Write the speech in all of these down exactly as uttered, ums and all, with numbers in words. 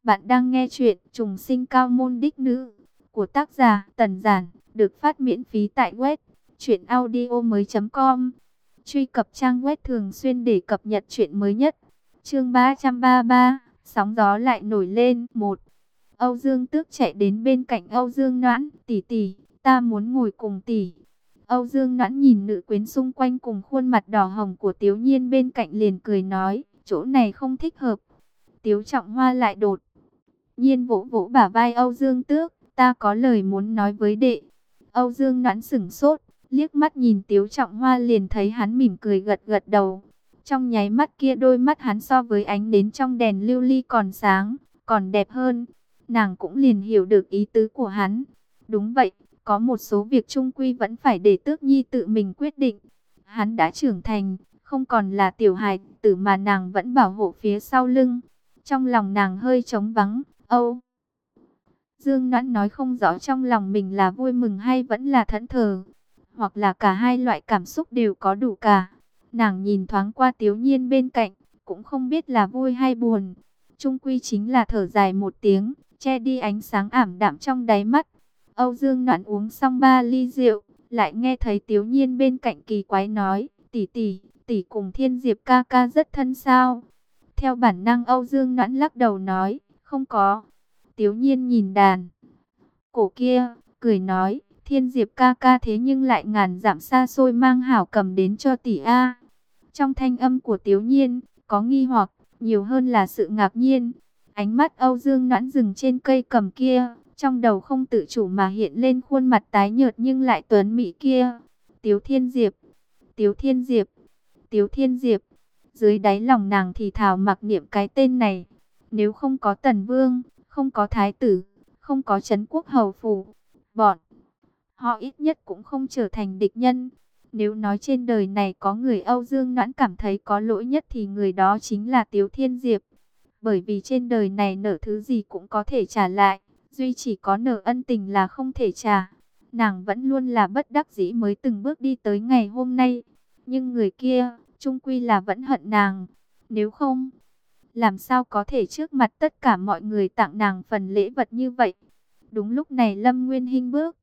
Bạn đang nghe chuyện Trùng sinh cao môn đích nữ của tác giả Tần Giản, được phát miễn phí tại web truyện audio mới chấm com. Truy cập trang web thường xuyên để cập nhật chuyện mới nhất. Chương ba trăm ba mươi ba, sóng gió lại nổi lên. Một. Âu Dương Tước chạy đến bên cạnh Âu Dương Noãn, "Tỷ tỷ, ta muốn ngồi cùng tỷ." Âu Dương Noãn nhìn nữ quyến xung quanh cùng khuôn mặt đỏ hồng của Tiếu Nhiên bên cạnh liền cười nói, "Chỗ này không thích hợp." Tiếu Trọng Hoa lại đột nhiên vỗ vỗ bả vai Âu Dương Tước, "Ta có lời muốn nói với đệ." Âu Dương Noãn sững sốt, liếc mắt nhìn Tiếu Trọng Hoa liền thấy hắn mỉm cười gật gật đầu. Trong nháy mắt kia đôi mắt hắn so với ánh nến trong đèn lưu ly còn sáng, còn đẹp hơn. Nàng cũng liền hiểu được ý tứ của hắn. Đúng vậy, có một số việc chung quy vẫn phải để Tước Nhi tự mình quyết định. Hắn đã trưởng thành, không còn là tiểu hài tử mà nàng vẫn bảo hộ phía sau lưng. Trong lòng nàng hơi trống vắng. Âu Dương Noãn nói không rõ trong lòng mình là vui mừng hay vẫn là thẫn thờ, hoặc là cả hai loại cảm xúc đều có đủ cả. Nàng nhìn thoáng qua Tiếu Nhiên bên cạnh, cũng không biết là vui hay buồn. Chung quy chính là thở dài một tiếng, che đi ánh sáng ảm đạm trong đáy mắt. Âu Dương Noãn uống xong ba ly rượu, lại nghe thấy Tiếu Nhiên bên cạnh kỳ quái nói, "Tỷ tỷ, tỷ cùng Thiên Diệp ca ca rất thân sao?" Theo bản năng Âu Dương Noãn lắc đầu nói, "Không có." Tiếu Nhiên nhìn đàn cổ kia, cười nói, "Thiên Diệp ca ca thế nhưng lại ngàn dặm xa xôi mang hảo cầm đến cho tỷ a." Trong thanh âm của Tiếu Nhiên, có nghi hoặc, nhiều hơn là sự ngạc nhiên. Ánh mắt Âu Dương Noãn dừng trên cây cầm kia, trong đầu không tự chủ mà hiện lên khuôn mặt tái nhợt nhưng lại tuấn mỹ kia. Tiếu Thiên Diệp, Tiếu Thiên Diệp, Tiếu Thiên Diệp. Dưới đáy lòng nàng thì thào mặc niệm cái tên này. Nếu không có Tần Vương, không có Thái tử, không có Trấn Quốc Hầu Phủ, bọn họ ít nhất cũng không trở thành địch nhân. Nếu nói trên đời này có người Âu Dương Noãn cảm thấy có lỗi nhất thì người đó chính là Tiếu Thiên Diệp. Bởi vì trên đời này nợ thứ gì cũng có thể trả lại, duy chỉ có nợ ân tình là không thể trả. Nàng vẫn luôn là bất đắc dĩ mới từng bước đi tới ngày hôm nay. Nhưng người kia, chung quy là vẫn hận nàng. Nếu không, làm sao có thể trước mặt tất cả mọi người tặng nàng phần lễ vật như vậy. Đúng lúc này Lâm Nguyên Hinh bước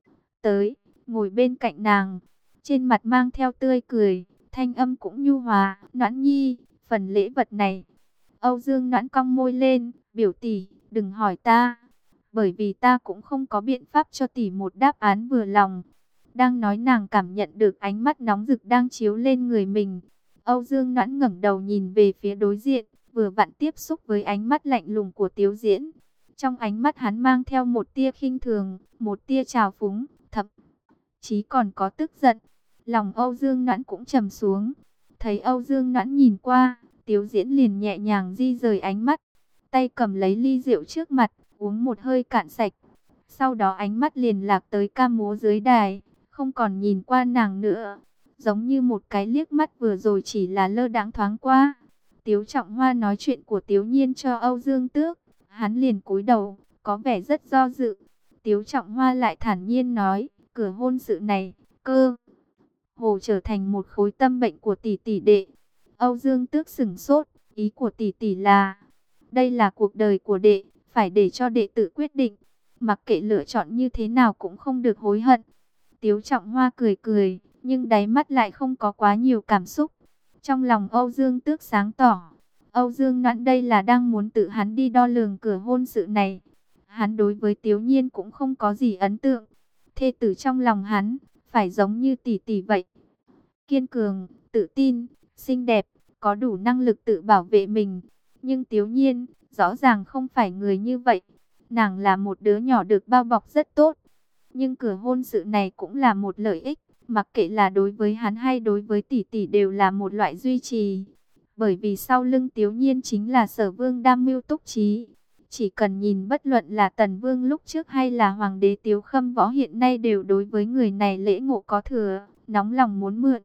tới, ngồi bên cạnh nàng, trên mặt mang theo tươi cười, thanh âm cũng nhu hòa, "Noãn nhi, phần lễ vật này." Âu Dương Noãn cong môi lên, "Biểu tỷ, đừng hỏi ta, bởi vì ta cũng không có biện pháp cho tỷ một đáp án vừa lòng." Đang nói nàng cảm nhận được ánh mắt nóng rực đang chiếu lên người mình. Âu Dương Noãn ngẩng đầu nhìn về phía đối diện, vừa vặn tiếp xúc với ánh mắt lạnh lùng của Tiếu Diễn. Trong ánh mắt hắn mang theo một tia khinh thường, một tia trào phúng, thậm chí còn có tức giận. Lòng Âu Dương Noãn cũng trầm xuống. Thấy Âu Dương Noãn nhìn qua, Tiếu Diễn liền nhẹ nhàng di rời ánh mắt, tay cầm lấy ly rượu trước mặt, uống một hơi cạn sạch. Sau đó ánh mắt liền lạc tới ca múa dưới đài, không còn nhìn qua nàng nữa. Giống như một cái liếc mắt vừa rồi chỉ là lơ đãng thoáng qua. Tiếu Trọng Hoa nói chuyện của Tiếu Nhiên cho Âu Dương Tước, hắn liền cúi đầu, có vẻ rất do dự. Tiếu Trọng Hoa lại thản nhiên nói, cửa hôn sự này, cơ hồ trở thành một khối tâm bệnh của tỷ tỷ đệ. Âu Dương Tước sững sốt, ý của tỷ tỷ là, đây là cuộc đời của đệ, phải để cho đệ tự quyết định, mặc kệ lựa chọn như thế nào cũng không được hối hận. Tiếu Trọng Hoa cười cười, nhưng đáy mắt lại không có quá nhiều cảm xúc. Trong lòng Âu Dương Tước sáng tỏ, Âu Dương Noãn đây là đang muốn tự hắn đi đo lường cửa hôn sự này. Hắn đối với Tiếu Nhiên cũng không có gì ấn tượng. Thê tử trong lòng hắn, phải giống như tỷ tỷ vậy. Kiên cường, tự tin, xinh đẹp, có đủ năng lực tự bảo vệ mình. Nhưng Tiếu Nhiên, rõ ràng không phải người như vậy. Nàng là một đứa nhỏ được bao bọc rất tốt. Nhưng cửa hôn sự này cũng là một lợi ích. Mặc kệ là đối với hắn hay đối với tỷ tỷ đều là một loại duy trì. Bởi vì sau lưng Tiếu Nhiên chính là Sở Vương Đam Mưu Túc Trí. Chỉ cần nhìn bất luận là Tần Vương lúc trước hay là Hoàng đế Tiếu Khâm Võ hiện nay đều đối với người này lễ ngộ có thừa, nóng lòng muốn mượn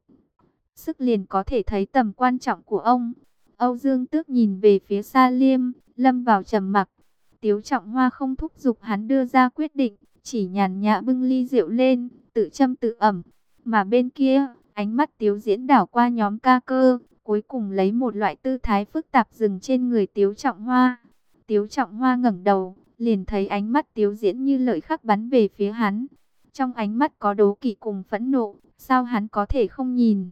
sức liền có thể thấy tầm quan trọng của ông. Âu Dương Tước nhìn về phía Sa Liêm, lâm vào trầm mặc. Tiếu Trọng Hoa không thúc giục hắn đưa ra quyết định, chỉ nhàn nhã bưng ly rượu lên, tự châm tự ẩm. Mà bên kia, ánh mắt Tiếu Diễn đảo qua nhóm ca cơ, cuối cùng lấy một loại tư thái phức tạp dừng trên người Tiếu Trọng Hoa. Tiếu Trọng Hoa ngẩng đầu, liền thấy ánh mắt Tiếu Diễn như lợi khắc bắn về phía hắn. Trong ánh mắt có đố kỵ cùng phẫn nộ, sao hắn có thể không nhìn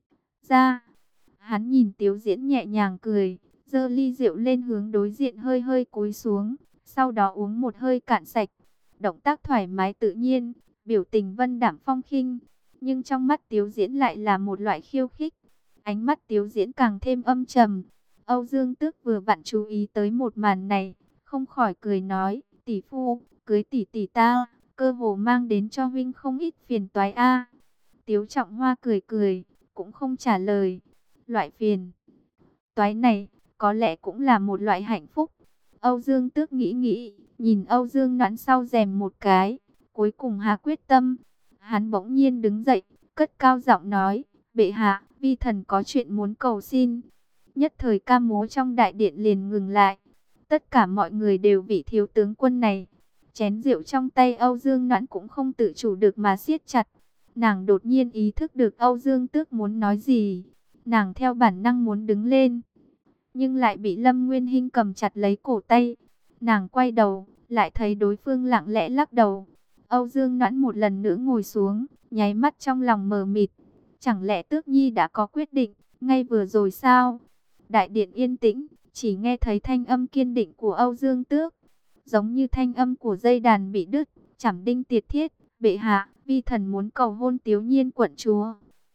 ra. Hắn nhìn Tiếu Diễn nhẹ nhàng cười, giơ ly rượu lên hướng đối diện hơi hơi cúi xuống, sau đó uống một hơi cạn sạch. Động tác thoải mái tự nhiên, biểu tình vân đạm phong khinh, nhưng trong mắt Tiếu Diễn lại là một loại khiêu khích. Ánh mắt Tiếu Diễn càng thêm âm trầm. Âu Dương Tước vừa vặn chú ý tới một màn này, không khỏi cười nói, tỷ phu, cưới tỷ tỷ ta, cơ hồ mang đến cho huynh không ít phiền toái a. Tiếu Trọng Hoa cười cười, cũng không trả lời. Loại phiền toái này, có lẽ cũng là một loại hạnh phúc. Âu Dương Tước nghĩ nghĩ, nhìn Âu Dương Noãn sau rèm một cái, cuối cùng hạ quyết tâm. Hắn bỗng nhiên đứng dậy, cất cao giọng nói, bệ hạ, vi thần có chuyện muốn cầu xin. Nhất thời ca múa trong đại điện liền ngừng lại. Tất cả mọi người đều vị thiếu tướng quân này. Chén rượu trong tay Âu Dương Noãn cũng không tự chủ được mà siết chặt. Nàng đột nhiên ý thức được Âu Dương Tước muốn nói gì. Nàng theo bản năng muốn đứng lên, nhưng lại bị Lâm Nguyên Hinh cầm chặt lấy cổ tay. Nàng quay đầu, lại thấy đối phương lặng lẽ lắc đầu. Âu Dương Noãn một lần nữa ngồi xuống, nháy mắt trong lòng mờ mịt. Chẳng lẽ Tước Nhi đã có quyết định, ngay vừa rồi sao? Đại điện yên tĩnh, chỉ nghe thấy thanh âm kiên định của Âu Dương Tước, giống như thanh âm của dây đàn bị đứt, chảm đinh tiệt thiết. Bệ hạ, vi thần muốn cầu hôn Tiếu Nhiên quận chúa.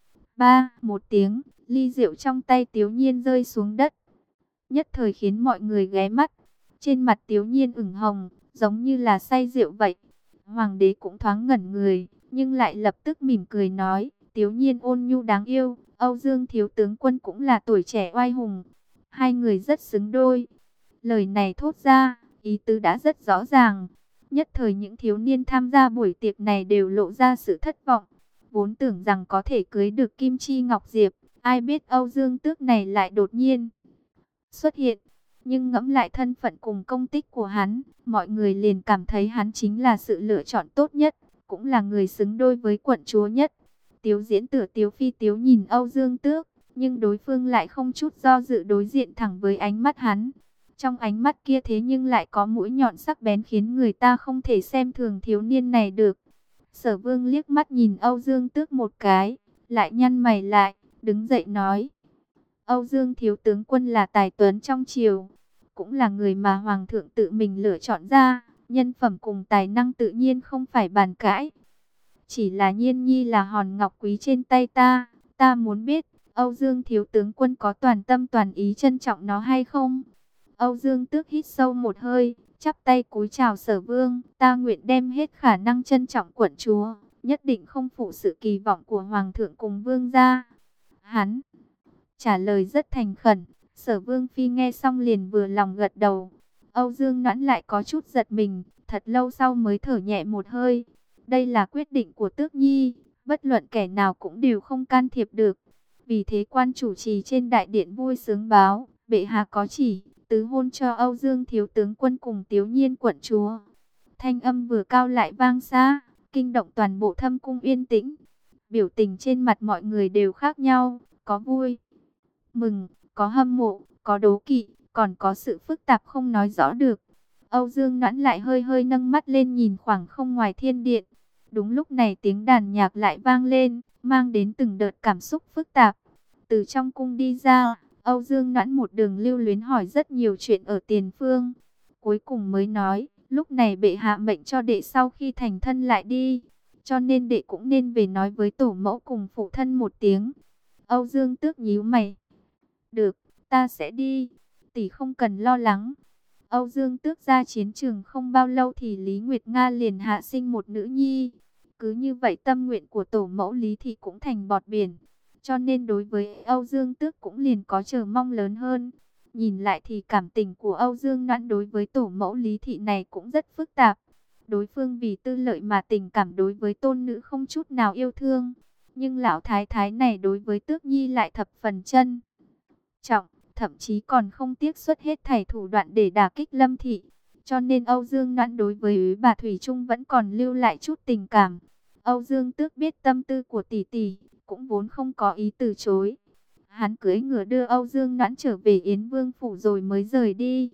Ba, một tiếng, ly rượu trong tay Tiếu Nhiên rơi xuống đất, nhất thời khiến mọi người ghé mắt. Trên mặt Tiếu Nhiên ửng hồng, giống như là say rượu vậy. Hoàng đế cũng thoáng ngẩn người, nhưng lại lập tức mỉm cười nói, Tiếu Nhiên ôn nhu đáng yêu, Âu Dương thiếu tướng quân cũng là tuổi trẻ oai hùng, hai người rất xứng đôi. Lời này thốt ra, ý tứ đã rất rõ ràng. Nhất thời những thiếu niên tham gia buổi tiệc này đều lộ ra sự thất vọng. Vốn tưởng rằng có thể cưới được Kim Chi Ngọc Diệp, ai biết Âu Dương Tước này lại đột nhiên xuất hiện. Nhưng ngẫm lại thân phận cùng công tích của hắn, mọi người liền cảm thấy hắn chính là sự lựa chọn tốt nhất, cũng là người xứng đôi với quận chúa nhất. Tiếu Diễn Tử Tiếu Phi Tiếu nhìn Âu Dương Tước, nhưng đối phương lại không chút do dự đối diện thẳng với ánh mắt hắn. Trong ánh mắt kia thế nhưng lại có mũi nhọn sắc bén khiến người ta không thể xem thường thiếu niên này được. Sở Vương liếc mắt nhìn Âu Dương Tước một cái, lại nhăn mày lại, đứng dậy nói, Âu Dương thiếu tướng quân là tài tuấn trong triều, cũng là người mà Hoàng thượng tự mình lựa chọn ra, nhân phẩm cùng tài năng tự nhiên không phải bàn cãi. Chỉ là Nhiên Nhi là hòn ngọc quý trên tay ta, ta muốn biết, Âu Dương thiếu tướng quân có toàn tâm toàn ý trân trọng nó hay không? Âu Dương Tước hít sâu một hơi, chắp tay cúi chào Sở Vương, ta nguyện đem hết khả năng trân trọng quận chúa, nhất định không phụ sự kỳ vọng của Hoàng thượng cùng Vương gia. Hắn trả lời rất thành khẩn. Sở Vương Phi nghe xong liền vừa lòng gật đầu. Âu Dương Noãn lại có chút giật mình, thật lâu sau mới thở nhẹ một hơi. Đây là quyết định của Tước Nhi, bất luận kẻ nào cũng đều không can thiệp được. Vì thế quan chủ trì trên đại điện vui sướng báo, bệ hạ có chỉ, tứ hôn cho Âu Dương thiếu tướng quân cùng Tiếu Nhiên quận chúa. Thanh âm vừa cao lại vang xa, kinh động toàn bộ thâm cung yên tĩnh. Biểu tình trên mặt mọi người đều khác nhau, có vui mừng, có hâm mộ, có đố kỵ, còn có sự phức tạp không nói rõ được. Âu Dương Noãn lại hơi hơi nâng mắt lên nhìn khoảng không ngoài thiên điện. Đúng lúc này tiếng đàn nhạc lại vang lên, mang đến từng đợt cảm xúc phức tạp. Từ trong cung đi ra, Âu Dương Noãn một đường lưu luyến hỏi rất nhiều chuyện ở tiền phương. Cuối cùng mới nói, lúc này bệ hạ mệnh cho đệ sau khi thành thân lại đi, cho nên đệ cũng nên về nói với tổ mẫu cùng phụ thân một tiếng. Âu Dương Tước nhíu mày. Được, ta sẽ đi, tỷ không cần lo lắng. Âu Dương Tước ra chiến trường không bao lâu thì Lý Nguyệt Nga liền hạ sinh một nữ nhi. Cứ như vậy tâm nguyện của tổ mẫu Lý Thị cũng thành bọt biển. Cho nên đối với Âu Dương Tước cũng liền có chờ mong lớn hơn. Nhìn lại thì cảm tình của Âu Dương Noãn đối với tổ mẫu Lý Thị này cũng rất phức tạp. Đối phương vì tư lợi mà tình cảm đối với tôn nữ không chút nào yêu thương. Nhưng lão thái thái này đối với Tước Nhi lại thập phần chân trọng, thậm chí còn không tiếc xuất hết thảy thủ đoạn để đả kích Lâm Thị. Cho nên Âu Dương Noãn đối với bà Thủy Trung vẫn còn lưu lại chút tình cảm. Âu Dương Tước biết tâm tư của tỷ tỷ, cũng vốn không có ý từ chối. Hắn cưỡi ngựa đưa Âu Dương Noãn trở về Yến Vương phủ rồi mới rời đi.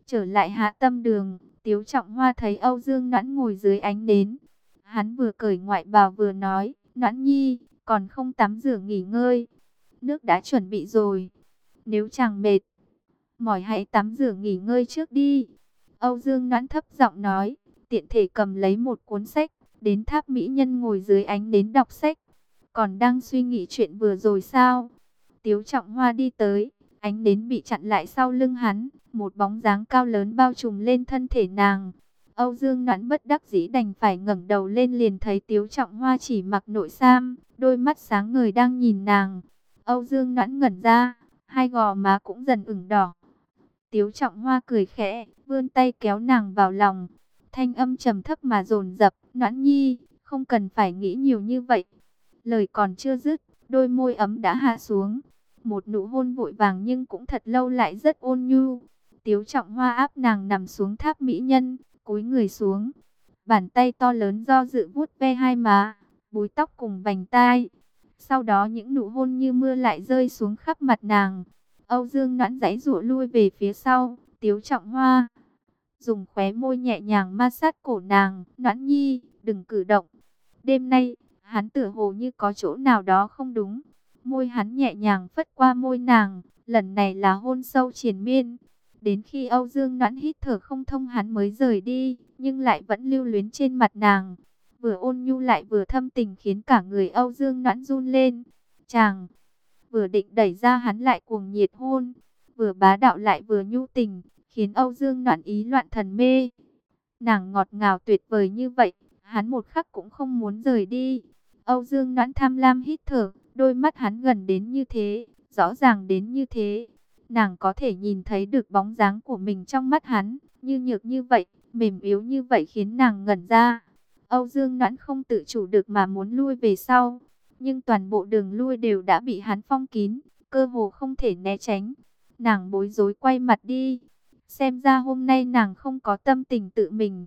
Trở lại Hạ Tâm Đường, Tiếu Trọng Hoa thấy Âu Dương Noãn ngồi dưới ánh nến. Hắn vừa cởi ngoại bào vừa nói, Noãn nhi, còn không tắm rửa nghỉ ngơi. Nước đã chuẩn bị rồi. Nếu chàng mệt, mỏi hãy tắm rửa nghỉ ngơi trước đi. Âu Dương Noãn thấp giọng nói, tiện thể cầm lấy một cuốn sách, đến tháp mỹ nhân ngồi dưới ánh nến đọc sách. Còn đang suy nghĩ chuyện vừa rồi sao? Tiếu Trọng Hoa đi tới, ánh nến bị chặn lại sau lưng hắn, một bóng dáng cao lớn bao trùm lên thân thể nàng. Âu Dương Noãn bất đắc dĩ đành phải ngẩng đầu lên, liền thấy Tiếu Trọng Hoa chỉ mặc nội sam, đôi mắt sáng ngời đang nhìn nàng. Âu Dương Noãn ngẩn ra, hai gò má cũng dần ửng đỏ. Tiếu Trọng Hoa cười khẽ, vươn tay kéo nàng vào lòng. Thanh âm trầm thấp mà dồn dập, Noãn nhi, không cần phải nghĩ nhiều như vậy. Lời còn chưa dứt, đôi môi ấm đã hạ xuống. Một nụ hôn vội vàng nhưng cũng thật lâu lại rất ôn nhu. Tiếu Trọng Hoa áp nàng nằm xuống tháp mỹ nhân, cúi người xuống. Bàn tay to lớn do dự vuốt ve hai má, búi tóc cùng vành tai. Sau đó những nụ hôn như mưa lại rơi xuống khắp mặt nàng. Âu Dương Noãn giãy giụa lui về phía sau. Tiếu Trọng Hoa dùng khóe môi nhẹ nhàng ma sát cổ nàng. Noãn nhi, đừng cử động. Đêm nay, hắn tựa hồ như có chỗ nào đó không đúng. Môi hắn nhẹ nhàng phất qua môi nàng. Lần này là hôn sâu triền miên. Đến khi Âu Dương Noãn hít thở không thông hắn mới rời đi, nhưng lại vẫn lưu luyến trên mặt nàng. Vừa ôn nhu lại vừa thâm tình khiến cả người Âu Dương Noãn run lên. Chàng vừa định đẩy ra hắn lại cuồng nhiệt hôn, vừa bá đạo lại vừa nhu tình, khiến Âu Dương Noãn ý loạn thần mê. Nàng ngọt ngào tuyệt vời như vậy, hắn một khắc cũng không muốn rời đi. Âu Dương Noãn tham lam hít thở, đôi mắt hắn gần đến như thế, rõ ràng đến như thế. Nàng có thể nhìn thấy được bóng dáng của mình trong mắt hắn, như nhược như vậy, mềm yếu như vậy khiến nàng ngẩn ra. Âu Dương Noãn không tự chủ được mà muốn lui về sau, nhưng toàn bộ đường lui đều đã bị hắn phong kín, cơ hồ không thể né tránh. Nàng bối rối quay mặt đi, xem ra hôm nay nàng không có tâm tình tự mình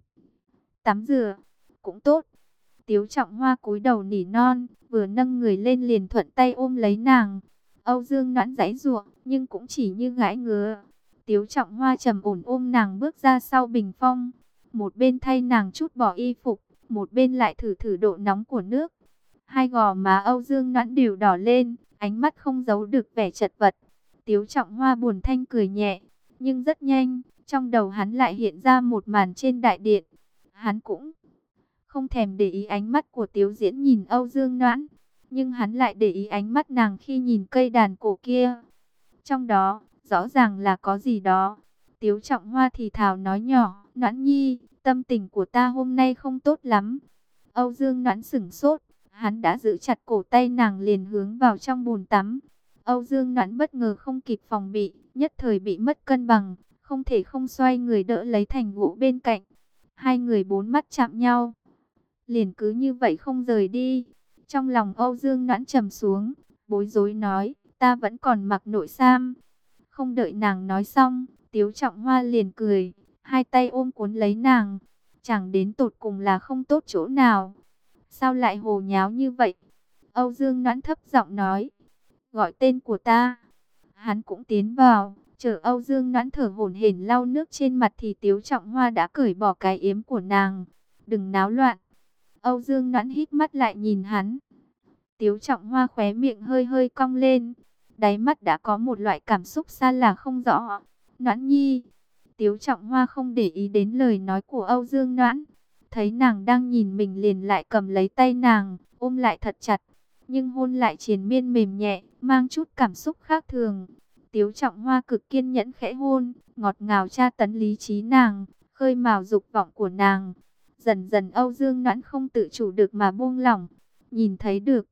tắm rửa, cũng tốt. Tiếu Trọng Hoa cúi đầu nỉ non, vừa nâng người lên liền thuận tay ôm lấy nàng. Âu Dương Noãn giãy giụa, nhưng cũng chỉ như gãi ngứa. Tiếu Trọng Hoa trầm ổn ôm nàng bước ra sau bình phong, một bên thay nàng trút bỏ y phục, một bên lại thử thử độ nóng của nước. Hai gò má Âu Dương Noãn đều đỏ lên, ánh mắt không giấu được vẻ chật vật. Tiếu Trọng Hoa buồn thanh cười nhẹ, nhưng rất nhanh, trong đầu hắn lại hiện ra một màn trên đại điện. Hắn cũng không thèm để ý ánh mắt của Tiếu Diễn nhìn Âu Dương Noãn, nhưng hắn lại để ý ánh mắt nàng khi nhìn cây đàn cổ kia. Trong đó, rõ ràng là có gì đó. Tiếu Trọng Hoa thì thào nói nhỏ, Noãn nhi, tâm tình của ta hôm nay không tốt lắm. Âu Dương Noãn sửng sốt, hắn đã giữ chặt cổ tay nàng liền hướng vào trong bồn tắm. Âu Dương Noãn bất ngờ không kịp phòng bị, nhất thời bị mất cân bằng, không thể không xoay người đỡ lấy Thành Vũ bên cạnh. Hai người bốn mắt chạm nhau, liền cứ như vậy không rời đi. Trong lòng Âu Dương Noãn trầm xuống, bối rối nói, ta vẫn còn mặc nội sam. Không đợi nàng nói xong, Tiếu Trọng Hoa liền cười, hai tay ôm cuốn lấy nàng. Chẳng đến tột cùng là không tốt chỗ nào, sao lại hồ nháo như vậy? Âu Dương Noãn thấp giọng nói, gọi tên của ta. Hắn cũng tiến vào, chờ Âu Dương Noãn thở hổn hển lau nước trên mặt thì Tiếu Trọng Hoa đã cởi bỏ cái yếm của nàng. Đừng náo loạn. Âu Dương Noãn hít mắt lại nhìn hắn. Tiếu Trọng Hoa khóe miệng hơi hơi cong lên, đáy mắt đã có một loại cảm xúc xa lạ không rõ. Noãn nhi. Tiếu Trọng Hoa không để ý đến lời nói của Âu Dương Noãn, thấy nàng đang nhìn mình liền lại cầm lấy tay nàng, ôm lại thật chặt, nhưng hôn lại triền miên mềm nhẹ, mang chút cảm xúc khác thường. Tiếu Trọng Hoa cực kiên nhẫn khẽ hôn, ngọt ngào tra tấn lý trí nàng, khơi mào dục vọng của nàng. Dần dần Âu Dương Noãn không tự chủ được mà buông lỏng, nhìn thấy được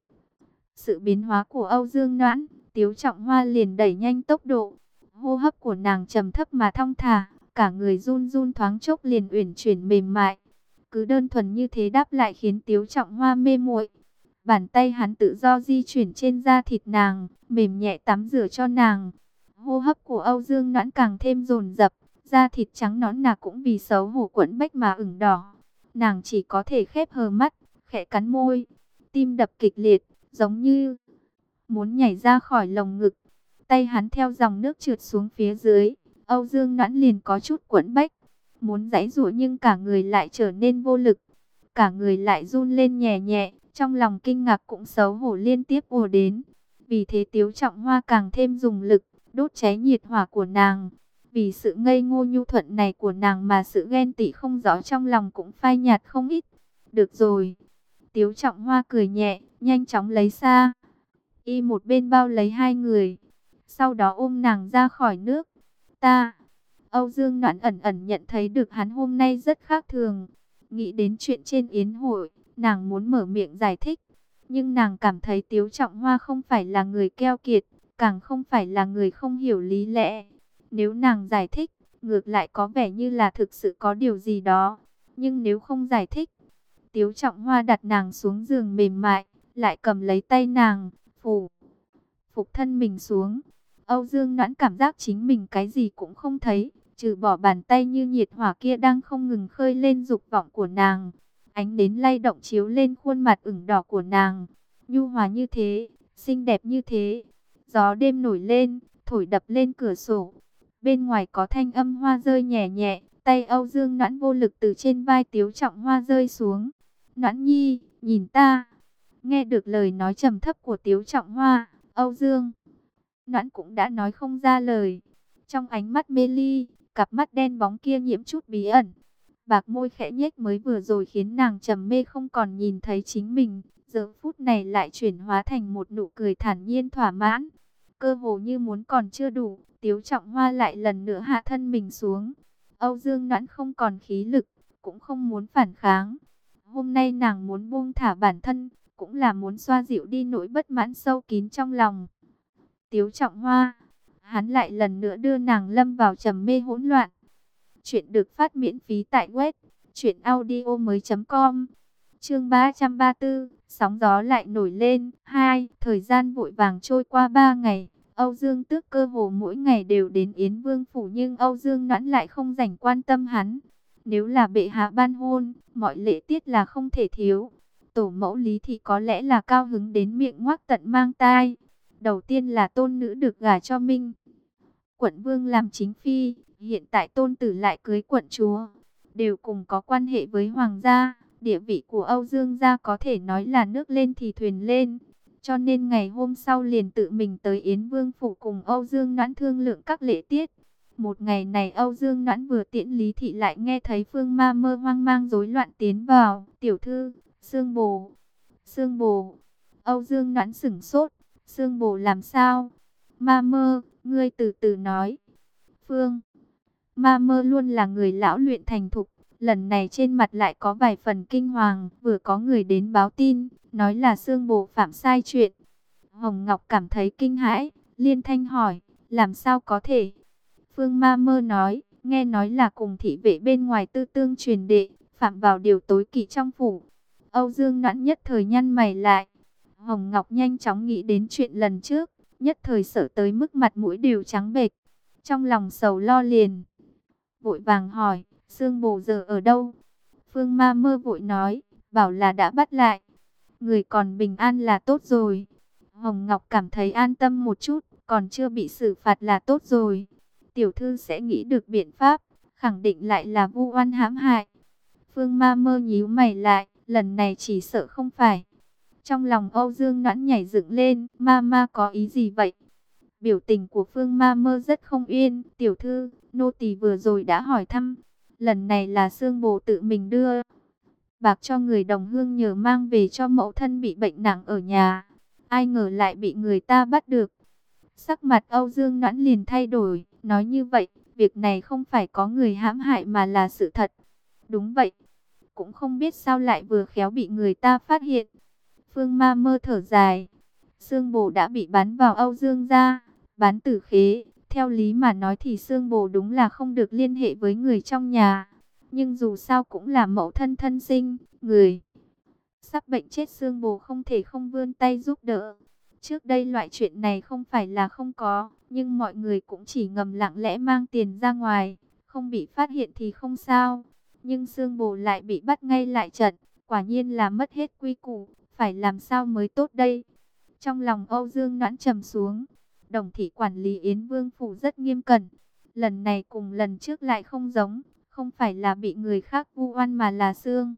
sự biến hóa của Âu Dương Noãn, Tiếu Trọng Hoa liền đẩy nhanh tốc độ. Hô hấp của nàng trầm thấp mà thong thả, cả người run run thoáng chốc liền uyển chuyển mềm mại. Cứ đơn thuần như thế đáp lại khiến Tiếu Trọng Hoa mê muội. Bàn tay hắn tự do di chuyển trên da thịt nàng, mềm nhẹ tắm rửa cho nàng. Hô hấp của Âu Dương Noãn càng thêm dồn dập, da thịt trắng nõn nà cũng vì xấu hổ quẫn bách mà ửng đỏ. Nàng chỉ có thể khép hờ mắt, khẽ cắn môi, tim đập kịch liệt, giống như muốn nhảy ra khỏi lồng ngực. Tay hắn theo dòng nước trượt xuống phía dưới, Âu Dương Noãn liền có chút quẫn bách, muốn giãy giụa nhưng cả người lại trở nên vô lực, cả người lại run lên nhẹ nhẹ, trong lòng kinh ngạc cũng xấu hổ liên tiếp ùa đến. Vì thế Tiếu Trọng Hoa càng thêm dùng lực, đốt cháy nhiệt hỏa của nàng. Vì sự ngây ngô nhu thuận này của nàng mà sự ghen tị không rõ trong lòng cũng phai nhạt không ít. Được rồi. Tiếu Trọng Hoa cười nhẹ, nhanh chóng lấy xa. Y một bên bao lấy hai người. Sau đó ôm nàng ra khỏi nước. Ta. Âu Dương Noãn ẩn ẩn nhận thấy được hắn hôm nay rất khác thường. Nghĩ đến chuyện trên yến hội, nàng muốn mở miệng giải thích. Nhưng nàng cảm thấy Tiếu Trọng Hoa không phải là người keo kiệt, càng không phải là người không hiểu lý lẽ. Nếu nàng giải thích, ngược lại có vẻ như là thực sự có điều gì đó. Nhưng nếu không giải thích, Tiếu Trọng Hoa đặt nàng xuống giường mềm mại, lại cầm lấy tay nàng, phủ phục thân mình xuống. Âu Dương Noãn cảm giác chính mình cái gì cũng không thấy, trừ bỏ bàn tay như nhiệt hỏa kia đang không ngừng khơi lên dục vọng của nàng. Ánh đến lay động chiếu lên khuôn mặt ửng đỏ của nàng, nhu hòa như thế, xinh đẹp như thế. Gió đêm nổi lên, thổi đập lên cửa sổ. Bên ngoài có thanh âm hoa rơi nhẹ nhẹ, tay Âu Dương Noãn vô lực từ trên vai Tiếu Trọng Hoa rơi xuống. Noãn nhi, nhìn ta. Nghe được lời nói trầm thấp của Tiếu Trọng Hoa, Âu Dương Noãn cũng đã nói không ra lời. Trong ánh mắt mê ly, cặp mắt đen bóng kia nhiễm chút bí ẩn. Bạc môi khẽ nhếch mới vừa rồi khiến nàng trầm mê không còn nhìn thấy chính mình, giờ phút này lại chuyển hóa thành một nụ cười thản nhiên thỏa mãn. Cơ hồ như muốn còn chưa đủ, Tiếu Trọng Hoa lại lần nữa hạ thân mình xuống. Âu Dương Noãn không còn khí lực, cũng không muốn phản kháng. Hôm nay nàng muốn buông thả bản thân, cũng là muốn xoa dịu đi nỗi bất mãn sâu kín trong lòng. Tiếu Trọng Hoa, hắn lại lần nữa đưa nàng lâm vào trầm mê hỗn loạn. Chuyện được phát miễn phí tại web truyện audio mới chấm com. Chương ba trăm ba mươi tư, sóng gió lại nổi lên. Hai, thời gian vội vàng trôi qua ba ngày. Âu Dương Tước cơ hồ mỗi ngày đều đến Yến Vương phủ, nhưng Âu Dương Noãn lại không dành quan tâm hắn. Nếu là bệ hạ ban hôn, mọi lễ tiết là không thể thiếu. Tổ mẫu Lý Thị có lẽ là cao hứng đến miệng ngoác tận mang tai. Đầu tiên là tôn nữ được gả cho Minh Quận Vương làm chính phi, hiện tại tôn tử lại cưới quận chúa, đều cùng có quan hệ với hoàng gia. Địa vị của Âu Dương gia có thể nói là nước lên thì thuyền lên. Cho nên ngày hôm sau liền tự mình tới Yến Vương phủ cùng Âu Dương Noãn thương lượng các lễ tiết. Một ngày này Âu Dương Noãn vừa tiễn Lý Thị lại nghe thấy Phương Ma Mơ hoang mang rối loạn tiến vào. Tiểu thư, Sương Bồ, Sương Bồ. Âu Dương Noãn sửng sốt. Sương Bồ làm sao? Ma Mơ, ngươi từ từ nói. Phương Ma Mơ luôn là người lão luyện thành thục, lần này trên mặt lại có vài phần kinh hoàng. Vừa có người đến báo tin, nói là Sương Bồ phạm sai chuyện. Hồng Ngọc cảm thấy kinh hãi, liên thanh hỏi, làm sao có thể? Phương Ma Mơ nói, nghe nói là cùng thị vệ bên ngoài tư tương truyền đệ, phạm vào điều tối kỵ trong phủ. Âu Dương Noãn nhất thời nhăn mày lại. Hồng Ngọc nhanh chóng nghĩ đến chuyện lần trước, nhất thời sợ tới mức mặt mũi đều trắng bệch, trong lòng sầu lo liền. Vội vàng hỏi, Sương Bồ giờ ở đâu? Phương Ma Mơ vội nói, bảo là đã bắt lại. Người còn bình an là tốt rồi. Hồng Ngọc cảm thấy an tâm một chút, còn chưa bị xử phạt là tốt rồi. Tiểu thư sẽ nghĩ được biện pháp, khẳng định lại là vu oan hãm hại. Phương Ma Mơ nhíu mày lại, lần này chỉ sợ không phải. Trong lòng Âu Dương Noãn nhảy dựng lên, ma ma có ý gì vậy? Biểu tình của Phương Ma Mơ rất không yên. Tiểu thư, nô tỳ vừa rồi đã hỏi thăm, lần này là Sương Bồ tự mình đưa bạc cho người đồng hương nhờ mang về cho mẫu thân bị bệnh nặng ở nhà. Ai ngờ lại bị người ta bắt được. Sắc mặt Âu Dương Noãn liền thay đổi, nói như vậy, việc này không phải có người hãm hại mà là sự thật. Đúng vậy, cũng không biết sao lại vừa khéo bị người ta phát hiện. Phương Ma Mơ thở dài, Sương Bồ đã bị bán vào Âu Dương gia, bán tử khế. Theo lý mà nói thì Sương Bồ đúng là không được liên hệ với người trong nhà. Nhưng dù sao cũng là mẫu thân thân sinh, người sắp bệnh chết Sương Bồ không thể không vươn tay giúp đỡ. Trước đây loại chuyện này không phải là không có, nhưng mọi người cũng chỉ ngầm lặng lẽ mang tiền ra ngoài, không bị phát hiện thì không sao. Nhưng Sương Bồ lại bị bắt ngay lại trận, quả nhiên là mất hết quy củ, phải làm sao mới tốt đây? Trong lòng Âu Dương Noãn trầm xuống. Đồng thị quản lý Yến Vương phủ rất nghiêm cẩn, Lần này cùng lần trước lại không giống, không phải là bị người khác vu oan mà là Sương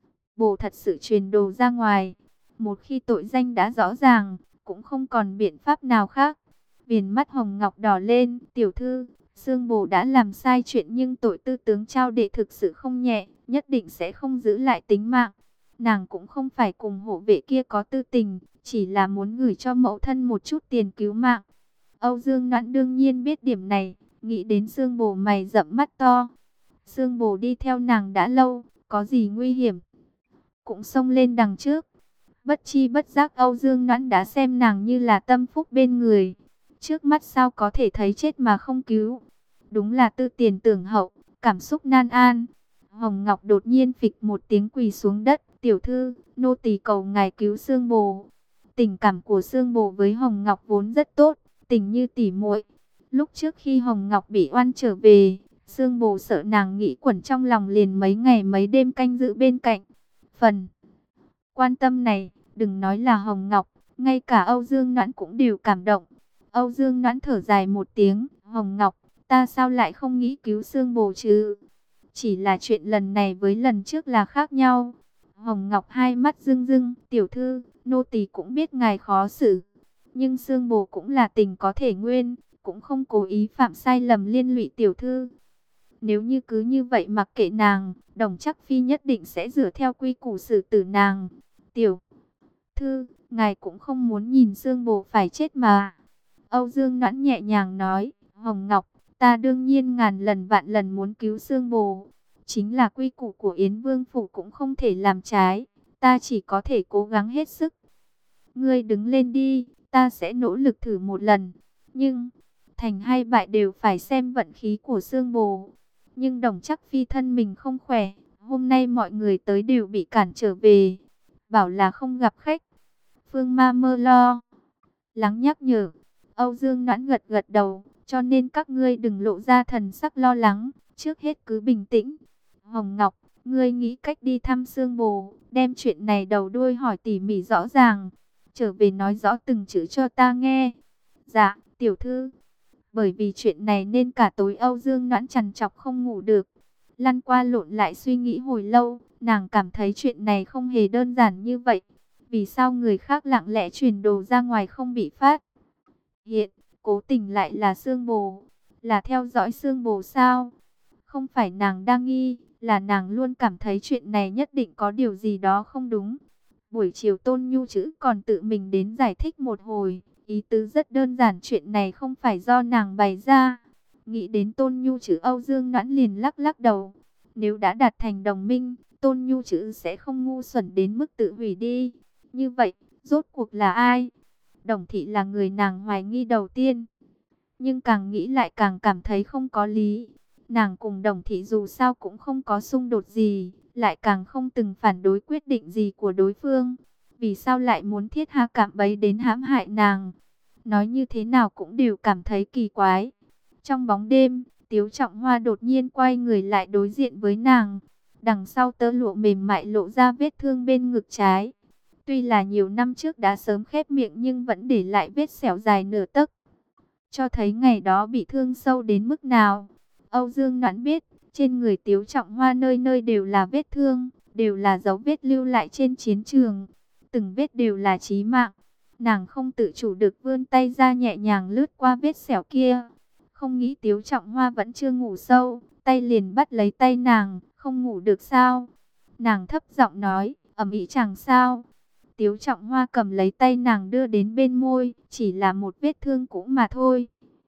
Bồ thật sự truyền đồ ra ngoài. Một khi tội danh đã rõ ràng, cũng không còn biện pháp nào khác. Viền mắt Hồng Ngọc đỏ lên, tiểu thư, Sương Bồ đã làm sai chuyện nhưng tội tư tướng trao đệ thực sự không nhẹ, nhất định sẽ không giữ lại tính mạng. Nàng cũng không phải cùng hộ vệ kia có tư tình, chỉ là muốn gửi cho mẫu thân một chút tiền cứu mạng. Âu Dương Noãn đương nhiên biết điểm này, nghĩ đến Sương Bồ mày rậm mắt to. Sương Bồ đi theo nàng đã lâu, có gì nguy hiểm cũng xông lên đằng trước. Bất chi bất giác Âu Dương Noãn đã xem nàng như là tâm phúc bên người. Trước mắt sao có thể thấy chết mà không cứu. Đúng là tư tiền tưởng hậu, cảm xúc nan an. Hồng Ngọc đột nhiên phịch một tiếng quỳ xuống đất. Tiểu thư, nô tỳ cầu ngài cứu Sương Bồ. Tình cảm của Sương Bồ với Hồng Ngọc vốn rất tốt, tình như tỉ muội. Lúc trước khi Hồng Ngọc bị oan trở về, Sương Bồ sợ nàng nghĩ quẩn trong lòng, liền mấy ngày mấy đêm canh giữ bên cạnh. Phần quan tâm này, đừng nói là Hồng Ngọc, ngay cả Âu Dương Noãn cũng đều cảm động. Âu Dương Noãn thở dài một tiếng, Hồng Ngọc, ta sao lại không nghĩ cứu Sương Bồ chứ? Chỉ là chuyện lần này với lần trước là khác nhau. Hồng Ngọc hai mắt rưng rưng, tiểu thư, nô tỳ cũng biết ngài khó xử. Nhưng Sương Bồ cũng là tình có thể nguyên, cũng không cố ý phạm sai lầm liên lụy tiểu thư. Nếu như cứ như vậy mặc kệ nàng, Đồng Trắc Phi nhất định sẽ dựa theo quy củ xử tử nàng. Tiểu thư, ngài cũng không muốn nhìn Sương Bồ phải chết mà. Âu Dương Noãn nhẹ nhàng nói, Hồng Ngọc, ta đương nhiên ngàn lần vạn lần muốn cứu Sương Bồ. Chính là quy củ của Yến Vương Phủ cũng không thể làm trái, ta chỉ có thể cố gắng hết sức. Ngươi đứng lên đi, ta sẽ nỗ lực thử một lần. Nhưng, thành hay bại đều phải xem vận khí của Sương Bồ. Nhưng Đồng Trắc Phi thân mình không khỏe, hôm nay mọi người tới đều bị cản trở về, bảo là không gặp khách. Phương Ma Mơ lo lắng nhắc nhở. Âu Dương Noãn gật gật đầu, cho nên các ngươi đừng lộ ra thần sắc lo lắng, trước hết cứ bình tĩnh. Hồng Ngọc, ngươi nghĩ cách đi thăm Sương Bồ, đem chuyện này đầu đuôi hỏi tỉ mỉ rõ ràng, trở về nói rõ từng chữ cho ta nghe. Dạ, tiểu thư. Bởi vì chuyện này nên cả tối Âu Dương Noãn trằn trọc không ngủ được. Lăn qua lộn lại suy nghĩ hồi lâu, nàng cảm thấy chuyện này không hề đơn giản như vậy. Vì sao người khác lặng lẽ truyền đồ ra ngoài không bị phát hiện, cố tình lại là Sương Bồ? Là theo dõi Sương Bồ sao? Không phải nàng đang nghi, là nàng luôn cảm thấy chuyện này nhất định có điều gì đó không đúng. Buổi chiều Tôn Nhu Chữ còn tự mình đến giải thích một hồi. Ý tứ rất đơn giản, chuyện này không phải do nàng bày ra. Nghĩ đến Tôn Nhu Chữ, Âu Dương Noãn liền lắc lắc đầu. Nếu đã đạt thành đồng minh, Tôn Nhu Chữ sẽ không ngu xuẩn đến mức tự hủy đi. Như vậy, rốt cuộc là ai? Đồng Thị là người nàng hoài nghi đầu tiên. Nhưng càng nghĩ lại càng cảm thấy không có lý. Nàng cùng Đồng Thị dù sao cũng không có xung đột gì, lại càng không từng phản đối quyết định gì của đối phương. Vì sao lại muốn thiết ha cạm bẫy đến hãm hại nàng? Nói như thế nào cũng đều cảm thấy kỳ quái. Trong bóng đêm, Tiếu Trọng Hoa đột nhiên quay người lại đối diện với nàng. Đằng sau tơ lụa mềm mại lộ ra vết thương bên ngực trái. Tuy là nhiều năm trước đã sớm khép miệng nhưng vẫn để lại vết sẹo dài nửa tấc, cho thấy ngày đó bị thương sâu đến mức nào. Âu Dương Noãn biết, trên người Tiếu Trọng Hoa nơi nơi đều là vết thương, đều là dấu vết lưu lại trên chiến trường. Từng vết đều là chí mạng. Nàng không tự chủ được vươn tay ra nhẹ nhàng lướt qua vết sẹo kia. Không nghĩ Tiếu Trọng Hoa vẫn chưa ngủ sâu, tay liền bắt lấy tay nàng, không ngủ được sao? Nàng thấp giọng nói, ầm ĩ chẳng sao. Tiếu Trọng Hoa cầm lấy tay nàng đưa đến bên môi, chỉ là một vết thương cũ mà thôi.